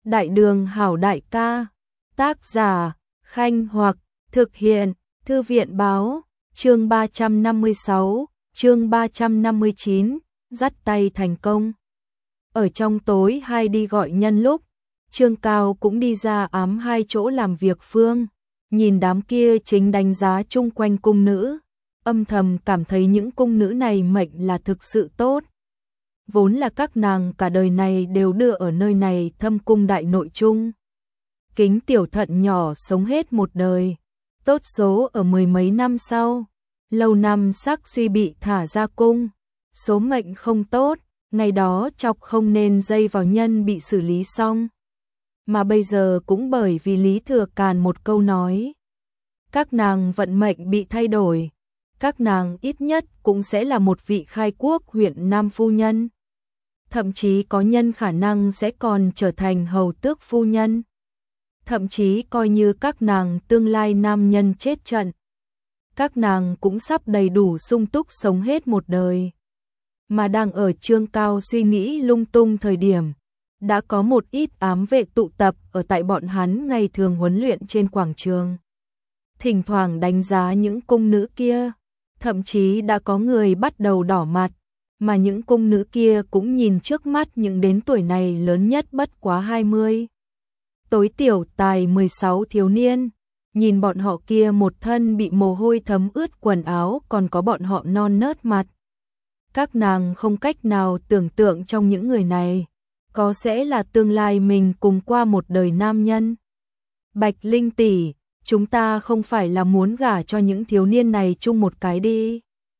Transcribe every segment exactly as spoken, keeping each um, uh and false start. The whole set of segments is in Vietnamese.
Đại đường hảo đại ca. Tác giả, Khanh Hoặc, thực hiện, Thư viện báo, chương ba trăm năm mươi sáu, chương ba trăm năm mươi chín, dắt tay thành công. Ở trong tối hai đi gọi nhân lúc, Trương Cao cũng đi ra ám hai chỗ làm việc phương, nhìn đám kia chính đánh giá chung quanh cung nữ, âm thầm cảm thấy những cung nữ này mệnh là thực sự tốt. Vốn là các nàng cả đời này đều đưa ở nơi này thâm cung đại nội chung. Kính tiểu thận nhỏ sống hết một đời, tốt số ở mười mấy năm sau, lâu năm sắc suy bị thả ra cung, số mệnh không tốt, ngày đó chọc không nên dây vào nhân bị xử lý xong. Mà bây giờ cũng bởi vì Lý Thừa Càn một câu nói, các nàng vận mệnh bị thay đổi, các nàng ít nhất cũng sẽ là một vị khai quốc huyện Nam phu nhân. Thậm chí có nhân khả năng sẽ còn trở thành hầu tước phu nhân. Thậm chí coi như các nàng tương lai nam nhân chết trận, các nàng cũng sắp đầy đủ sung túc sống hết một đời. Mà đang ở Trương Cao suy nghĩ lung tung thời điểm, đã có một ít ám vệ tụ tập ở tại bọn hắn ngày thường huấn luyện trên quảng trường. Thỉnh thoảng đánh giá những cung nữ kia, thậm chí đã có người bắt đầu đỏ mặt, mà những cung nữ kia cũng nhìn trước mắt những đến tuổi này lớn nhất bất quá hai mươi. Tối tiểu tài mười sáu thiếu niên, nhìn bọn họ kia một thân bị mồ hôi thấm ướt quần áo còn có bọn họ non nớt mặt. Các nàng không cách nào tưởng tượng trong những người này, có sẽ là tương lai mình cùng qua một đời nam nhân. Bạch Linh tỷ, chúng ta không phải là muốn gả cho những thiếu niên này chung một cái đi.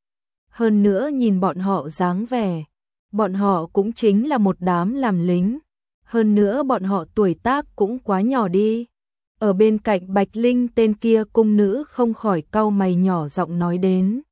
Hơn nữa nhìn bọn họ dáng vẻ, bọn họ cũng chính là một đám làm lính. Hơn nữa bọn họ tuổi tác cũng quá nhỏ đi. Ở bên cạnh Bạch Linh tên kia cung nữ không khỏi cau mày nhỏ giọng nói đến.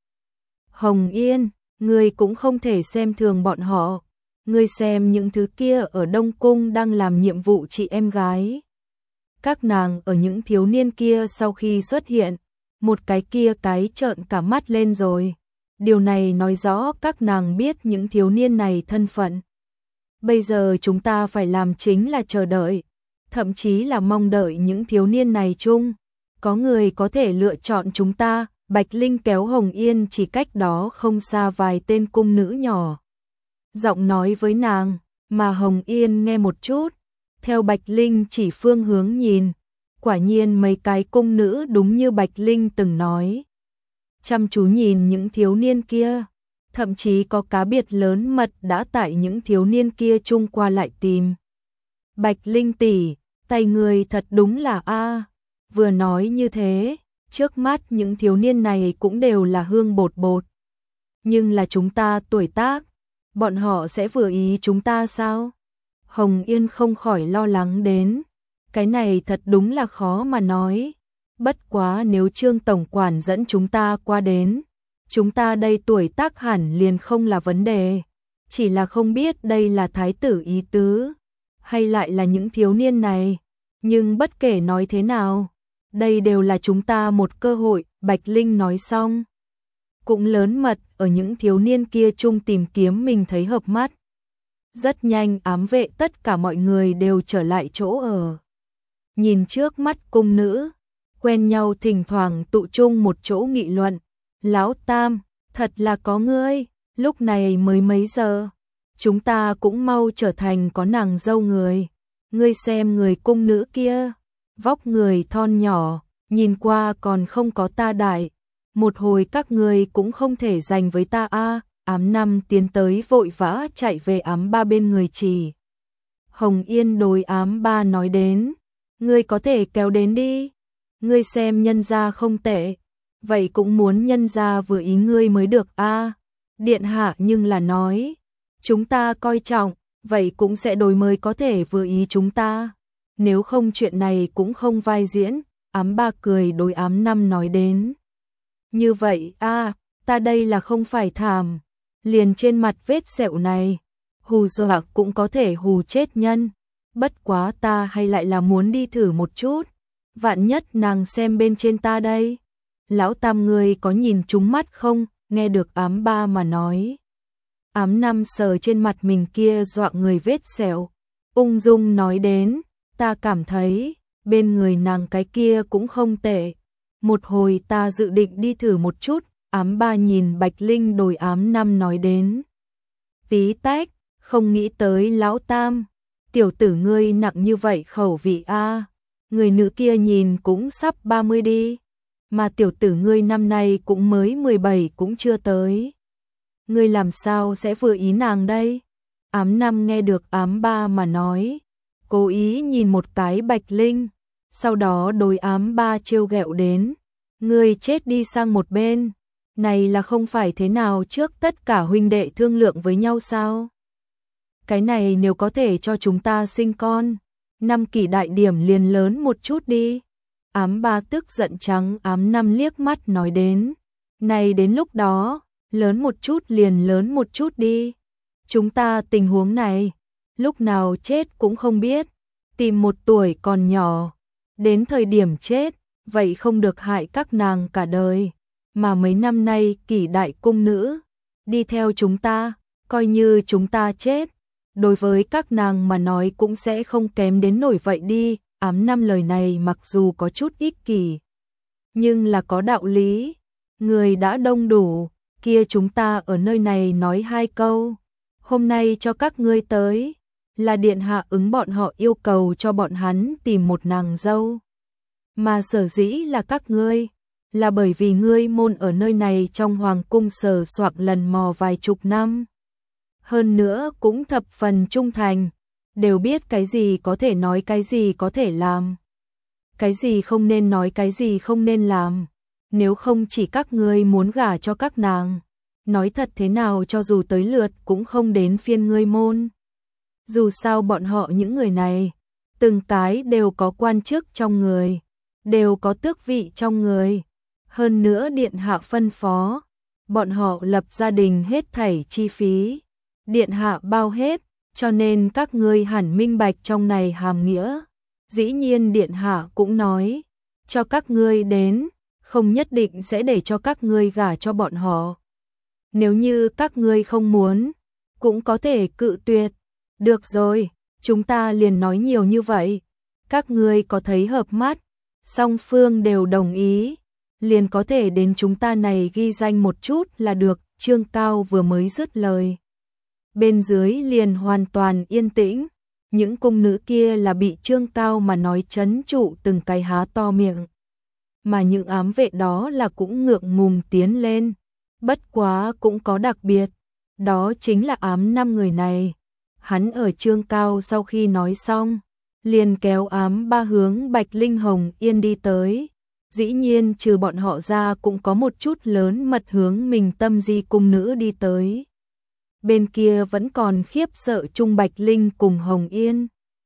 Hồng Yên, ngươi cũng không thể xem thường bọn họ. Ngươi xem những thứ kia ở Đông Cung đang làm nhiệm vụ chị em gái. Các nàng ở những thiếu niên kia sau khi xuất hiện, một cái kia cái trợn cả mắt lên rồi. Điều này nói rõ các nàng biết những thiếu niên này thân phận. Bây giờ chúng ta phải làm chính là chờ đợi, thậm chí là mong đợi những thiếu niên này chung. Có người có thể lựa chọn chúng ta. Bạch Linh kéo Hồng Yên chỉ cách đó không xa vài tên cung nữ nhỏ. Giọng nói với nàng, mà Hồng Yên nghe một chút, theo Bạch Linh chỉ phương hướng nhìn. Quả nhiên mấy cái cung nữ đúng như Bạch Linh từng nói. Chăm chú nhìn những thiếu niên kia, thậm chí có cá biệt lớn mật đã tại những thiếu niên kia chung qua lại tìm. Bạch Linh tỷ, tay người thật đúng là a. Vừa nói như thế, trước mắt những thiếu niên này cũng đều là hương bột bột. Nhưng là chúng ta tuổi tác, bọn họ sẽ vừa ý chúng ta sao? Hồng Yên không khỏi lo lắng đến. Cái này thật đúng là khó mà nói. Bất quá nếu Trương Tổng Quản dẫn chúng ta qua đến, chúng ta đây tuổi tác hẳn liền không là vấn đề. Chỉ là không biết đây là thái tử ý tứ, hay lại là những thiếu niên này. Nhưng bất kể nói thế nào, đây đều là chúng ta một cơ hội. Bạch Linh nói xong, cũng lớn mật ở những thiếu niên kia chung tìm kiếm mình thấy hợp mắt. Rất nhanh ám vệ tất cả mọi người đều trở lại chỗ ở. Nhìn trước mắt cung nữ, quen nhau thỉnh thoảng tụ chung một chỗ nghị luận. Lão Tam, thật là có ngươi, lúc này mới mấy giờ, chúng ta cũng mau trở thành có nàng dâu người. Ngươi xem người cung nữ kia, vóc người thon nhỏ, nhìn qua còn không có ta đại. Một hồi các ngươi cũng không thể giành với ta a. Ám năm tiến tới vội vã chạy về ám ba bên người chỉ. Hồng Yên đối ám ba nói đến, ngươi có thể kéo đến đi. Ngươi xem nhân gia không tệ, vậy cũng muốn nhân gia vừa ý ngươi mới được a. Điện hạ nhưng là nói, chúng ta coi trọng, vậy cũng sẽ đối mới có thể vừa ý chúng ta. Nếu không chuyện này cũng không vai diễn. Ám ba cười đối ám năm nói đến. Như vậy a, ta đây là không phải thảm, liền trên mặt vết sẹo này, hù dọa cũng có thể hù chết nhân. Bất quá ta hay lại là muốn đi thử một chút, vạn nhất nàng xem bên trên ta đây. Lão Tam ngươi có nhìn trúng mắt không? Nghe được ám ba mà nói. Ám năm sờ trên mặt mình kia dọa người vết sẹo, ung dung nói đến, ta cảm thấy, bên người nàng cái kia cũng không tệ. Một hồi ta dự định đi thử một chút, ám ba nhìn Bạch Linh đồi ám năm nói đến. Tí tách, không nghĩ tới lão tam, tiểu tử ngươi nặng như vậy khẩu vị a. Người nữ kia nhìn cũng sắp ba mươi đi, mà tiểu tử ngươi năm nay cũng mới mười bảy cũng chưa tới. Ngươi làm sao sẽ vừa ý nàng đây? Ám năm nghe được ám ba mà nói, cố ý nhìn một cái Bạch Linh, sau đó đối ám ba trêu ghẹo đến. Ngươi chết đi sang một bên, này là không phải thế nào trước tất cả huynh đệ thương lượng với nhau sao? Cái này nếu có thể cho chúng ta sinh con, năm kỷ đại điểm liền lớn một chút đi. Ám ba tức giận trắng ám năm liếc mắt nói đến. Này đến lúc đó, lớn một chút liền lớn một chút đi. Chúng ta tình huống này, lúc nào chết cũng không biết. Tìm một tuổi còn nhỏ, đến thời điểm chết, vậy không được hại các nàng cả đời. Mà mấy năm nay kỷ đại cung nữ, đi theo chúng ta, coi như chúng ta chết. Đối với các nàng mà nói cũng sẽ không kém đến nổi vậy đi. Ám năm lời này mặc dù có chút ích kỷ, nhưng là có đạo lý. Người đã đông đủ, kia chúng ta ở nơi này nói hai câu. Hôm nay cho các ngươi tới, là điện hạ ứng bọn họ yêu cầu cho bọn hắn tìm một nàng dâu. Mà sở dĩ là các ngươi, là bởi vì ngươi môn ở nơi này trong hoàng cung sờ soạng lần mò vài chục năm. Hơn nữa cũng thập phần trung thành, đều biết cái gì có thể nói cái gì có thể làm. Cái gì không nên nói cái gì không nên làm. Nếu không chỉ các ngươi muốn gả cho các nàng, nói thật thế nào cho dù tới lượt cũng không đến phiên ngươi môn. Dù sao bọn họ những người này, từng cái đều có quan chức trong người, đều có tước vị trong người. Hơn nữa điện hạ phân phó, bọn họ lập gia đình hết thảy chi phí, điện hạ bao hết, cho nên các ngươi hẳn minh bạch trong này hàm nghĩa. Dĩ nhiên điện hạ cũng nói, cho các ngươi đến, không nhất định sẽ để cho các ngươi gả cho bọn họ. Nếu như các ngươi không muốn, cũng có thể cự tuyệt. Được rồi, chúng ta liền nói nhiều như vậy. Các ngươi có thấy hợp mắt, song phương đều đồng ý, liền có thể đến chúng ta này ghi danh một chút là được. Trương Cao vừa mới dứt lời, bên dưới liền hoàn toàn yên tĩnh. Những cung nữ kia là bị Trương Cao mà nói chấn trụ từng cái há to miệng. Mà những ám vệ đó là cũng ngượng ngùng tiến lên. Bất quá cũng có đặc biệt, đó chính là ám năm người này. Hắn ở Trương Cao sau khi nói xong, liền kéo ám ba hướng Bạch Linh Hồng Yên đi tới. Dĩ nhiên trừ bọn họ ra cũng có một chút lớn mật hướng mình Tâm Di cung nữ đi tới. Bên kia vẫn còn khiếp sợ chung Bạch Linh cùng Hồng Yên.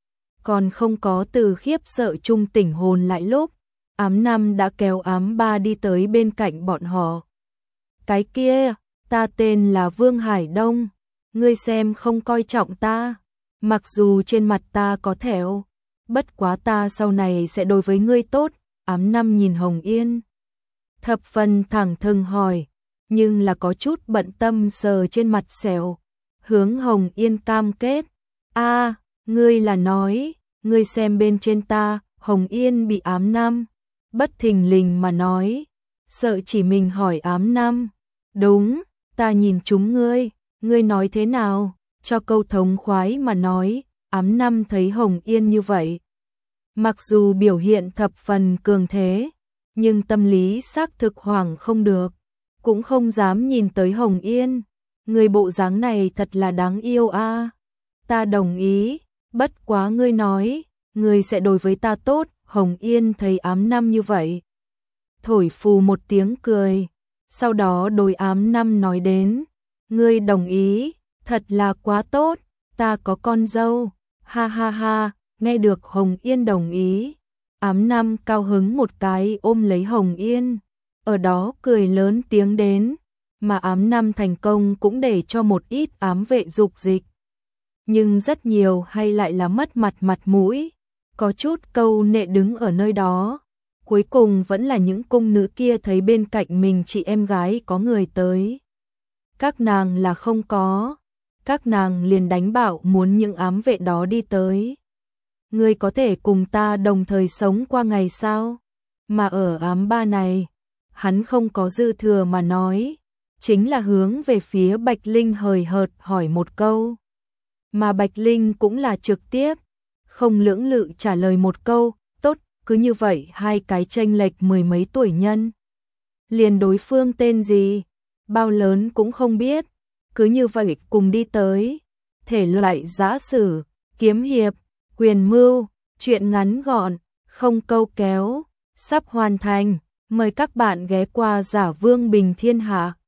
Còn không có từ khiếp sợ chung tỉnh hồn lại lúc, ám năm đã kéo ám ba đi tới bên cạnh bọn họ. Cái kia, ta tên là Vương Hải Đông, ngươi xem không coi trọng ta, mặc dù trên mặt ta có thẹo, bất quá ta sau này sẽ đối với ngươi tốt. Ám năm nhìn Hồng Yên, thập phần thẳng thừng hỏi, nhưng là có chút bận tâm sờ trên mặt sẹo, hướng Hồng Yên cam kết. A, ngươi là nói, ngươi xem bên trên ta. Hồng Yên bị ám năm bất thình lình mà nói, sợ chỉ mình hỏi ám năm. Đúng, ta nhìn chúng ngươi, ngươi nói thế nào? Cho câu thống khoái mà nói. Ám năm thấy Hồng Yên như vậy, mặc dù biểu hiện thập phần cường thế, nhưng tâm lý xác thực hoảng không được, cũng không dám nhìn tới Hồng Yên. Người bộ dáng này thật là đáng yêu a. À. Ta đồng ý, bất quá ngươi nói, ngươi sẽ đối với ta tốt. Hồng Yên thấy ám năm như vậy, thổi phù một tiếng cười, sau đó đối ám năm nói đến, ngươi đồng ý, thật là quá tốt, ta có con dâu, ha ha ha. Nghe được Hồng Yên đồng ý, ám năm cao hứng một cái ôm lấy Hồng Yên, ở đó cười lớn tiếng đến, mà ám năm thành công cũng để cho một ít ám vệ dục dịch. Nhưng rất nhiều hay lại là mất mặt mặt mũi, có chút câu nệ đứng ở nơi đó. Cuối cùng vẫn là những cung nữ kia thấy bên cạnh mình chị em gái có người tới. Các nàng là không có, các nàng liền đánh bảo muốn những ám vệ đó đi tới. ngươi có thể cùng ta đồng thời sống qua ngày sao? Mà ở ám ba này, hắn không có dư thừa mà nói, chính là hướng về phía Bạch Linh hời hợt hỏi một câu. Mà Bạch Linh cũng là trực tiếp, không lưỡng lự trả lời một câu, tốt, cứ như vậy hai cái chênh lệch mười mấy tuổi nhân. Liền đối phương tên gì, bao lớn cũng không biết, cứ như vậy cùng đi tới, thể loại giã sử, kiếm hiệp, quyền mưu, chuyện ngắn gọn, không câu kéo, sắp hoàn thành, mời các bạn ghé qua Giả Vương Bình Thiên Hạ.